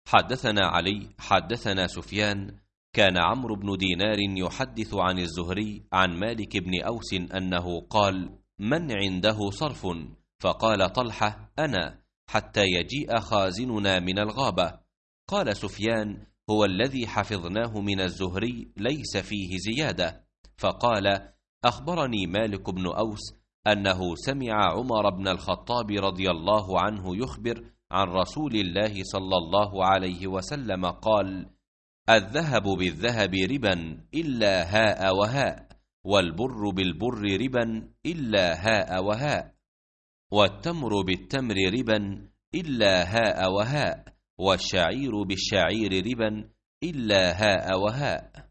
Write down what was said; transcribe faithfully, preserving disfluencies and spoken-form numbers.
حدثنا علي حدثنا سفيان كان عمرو بن دينار يحدث عن الزهري عن مالك بن أوس أنه قال: من عنده صرف؟ فقال طلحة: أنا، حتى يجيء خازننا من الغابة. قال سفيان: هو الذي حفظناه من الزهري ليس فيه زيادة. فقال: أخبرني مالك بن أوس أنه سمع عمر بن الخطاب رضي الله عنه يخبر عن رسول الله صلى الله عليه وسلم قال: الذهب بالذهب ربا إلا هاء وهاء، والبر بالبر ربا إلا هاء وهاء، والتمر بالتمر ربا إلا هاء وهاء، والشعير بالشعير ربا إلا هاء وهاء.